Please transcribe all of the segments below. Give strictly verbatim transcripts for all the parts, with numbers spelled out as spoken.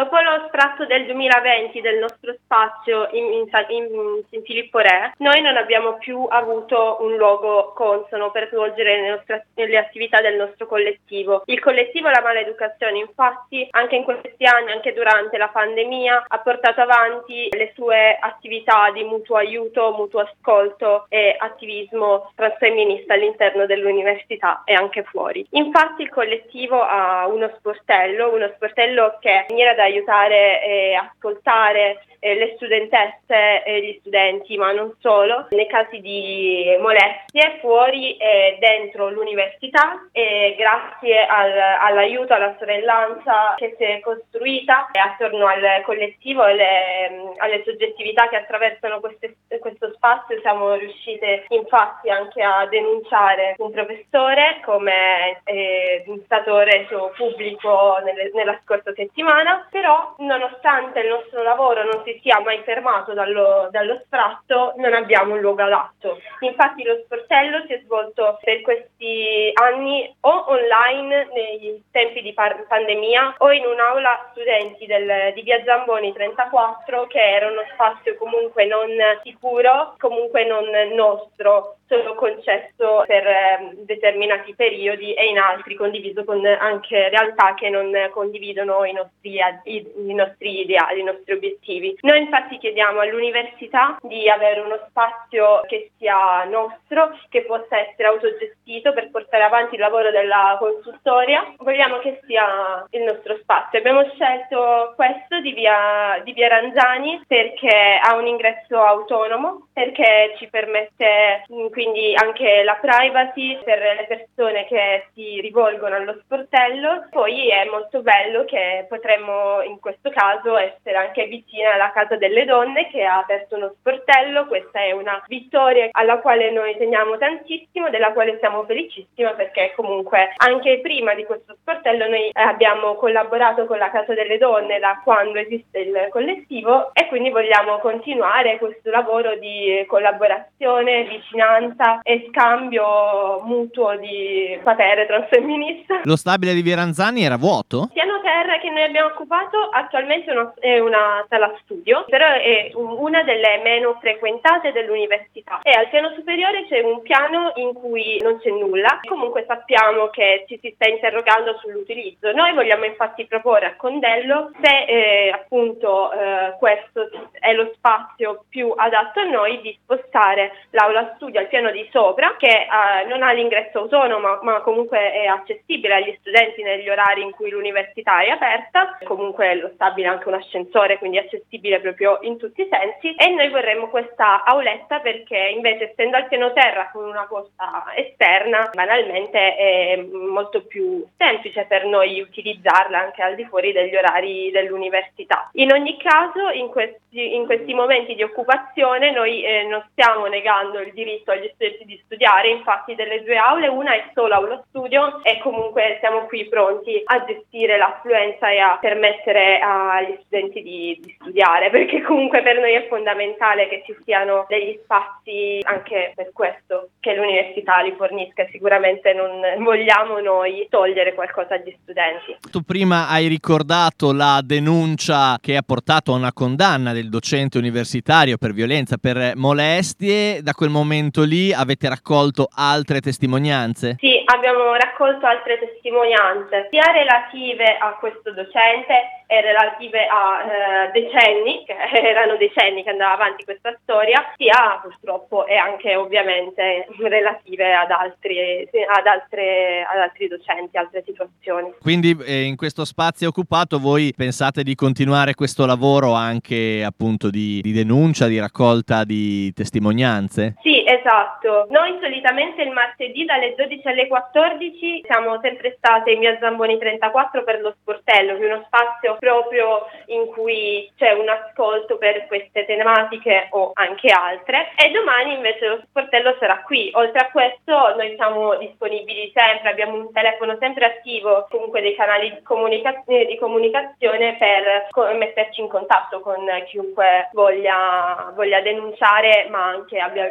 Dopo lo sfratto del duemilaventi del nostro spazio in, in, in, in Filippo Re, noi non abbiamo più avuto un luogo consono per svolgere le, nostre, le attività del nostro collettivo. Il collettivo La Maleducazione, infatti, anche in questi anni, anche durante la pandemia, ha portato avanti le sue attività di mutuo aiuto, mutuo ascolto e attivismo transfemminista all'interno dell'università e anche fuori. Infatti il collettivo ha uno sportello, uno sportello che è in maniera da aiutare e ascoltare eh, le studentesse e gli studenti, ma non solo, nei casi di molestie fuori e dentro l'università, e grazie al, all'aiuto, alla sorellanza che si è costruita attorno al collettivo e alle, alle soggettività che attraversano queste, questo spazio, siamo riuscite infatti anche a denunciare un professore, come è stato reso pubblico nelle, nella scorsa settimana. Però nonostante il nostro lavoro non si sia mai fermato dallo, dallo sfratto, non abbiamo un luogo adatto. Infatti lo sportello si è svolto per questi anni o online nei tempi di par- pandemia o in un'aula studenti del, di via Zamboni trentaquattro, che era uno spazio comunque non sicuro, comunque non nostro, solo concesso per eh, determinati periodi, e in altri condiviso con anche realtà che non condividono i nostri, i, i nostri ideali, i nostri obiettivi. Noi infatti chiediamo all'università di avere uno spazio che sia nostro, che possa essere autogestito per portare avanti il lavoro della consultoria. Vogliamo che sia il nostro spazio. Abbiamo scelto questo di via, di via Ranzani perché ha un ingresso autonomo, perché ci permette quindi anche la privacy per le persone che si rivolgono allo sportello. Poi è molto bello che potremmo in questo caso essere anche vicina alla Casa delle Donne, che ha aperto uno sportello. Questa è una vittoria alla quale noi teniamo tantissimo, della quale siamo felicissima, perché comunque anche prima di questo sportello noi abbiamo collaborato con la Casa delle Donne da quando esiste il collettivo, e quindi vogliamo continuare questo lavoro di collaborazione, vicinanza e scambio mutuo di sapere transfemminista. Lo stabile di via Ranzani era vuoto? Piano terra che noi abbiamo occupato attualmente una, è una sala studio, però è una delle meno frequentate dell'università, e al piano superiore c'è un piano in cui non c'è nulla. Comunque sappiamo che ci si sta interrogando sull'utilizzo. Noi vogliamo infatti proporre a Condello, se eh, appunto eh, questo è lo spazio più adatto a noi, di spostare l'aula studio al piano di sopra, che eh, non ha l'ingresso autonomo, ma comunque è accessibile agli studenti negli orari in cui l'università è aperta. Comunque lo stabile ha anche un ascensore, quindi è accessibile proprio in tutti i sensi, e noi vorremmo questa auletta perché invece, essendo al piano terra con una costa esterna, banalmente è molto più semplice per noi utilizzarla anche al di fuori degli orari dell'università. In ogni caso, in questi, in questi momenti di occupazione noi eh, non stiamo negando il diritto agli studenti di studiare. Infatti delle due aule una è solo aula studio, e comunque siamo qui pronti a gestire l'affluenza e a permettere agli studenti di, di studiare, perché comunque per noi è fondamentale che ci siano degli spazi anche per questo, che l'università li fornisca. Sicuramente non vogliamo noi togliere qualcosa agli studenti. Tu prima hai ricordato la denuncia che ha portato a una condanna del docente universitario per violenza, per molestie. Da quel momento lì avete raccolto altre testimonianze? Sì, abbiamo raccolto altre testimonianze, sia relative a questo docente e relative a eh, decenni, che erano decenni che andava avanti questa storia, sia purtroppo e anche ovviamente relative ad altri, ad altre, ad altri docenti, altre situazioni. Quindi eh, in questo spazio occupato voi pensate di continuare questo lavoro anche appunto di, di denuncia, di raccolta di testimonianze? Sì, esatto. Noi solitamente il martedì dalle dodici alle quattordici siamo sempre state in via Zamboni trentaquattro per lo sportello, che è uno spazio proprio in cui c'è un ascolto per queste tematiche o anche altre, e domani invece lo sportello sarà qui. Oltre a questo noi siamo disponibili sempre, abbiamo un telefono sempre attivo, comunque dei canali di, comunica- di comunicazione per co- metterci in contatto con chiunque voglia, voglia denunciare, ma anche abbia bisogno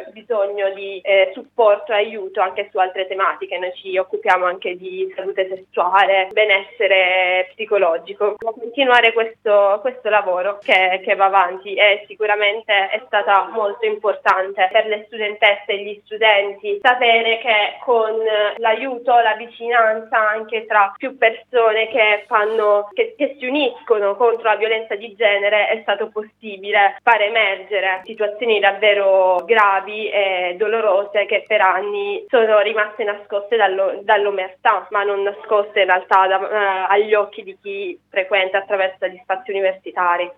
bisogno di eh, supporto e aiuto anche su altre tematiche. Noi ci occupiamo anche di salute sessuale, benessere psicologico. Continuare questo, questo lavoro che, che va avanti e sicuramente è stata molto importante per le studentesse e gli studenti sapere che con l'aiuto, la vicinanza anche tra più persone che fanno che, che si uniscono contro la violenza di genere è stato possibile far emergere situazioni davvero gravi e dolorose che per anni sono rimaste nascoste dallo, dall'omertà, ma non nascoste in realtà da, uh, agli occhi di chi frequenta attraverso gli spazi universitari.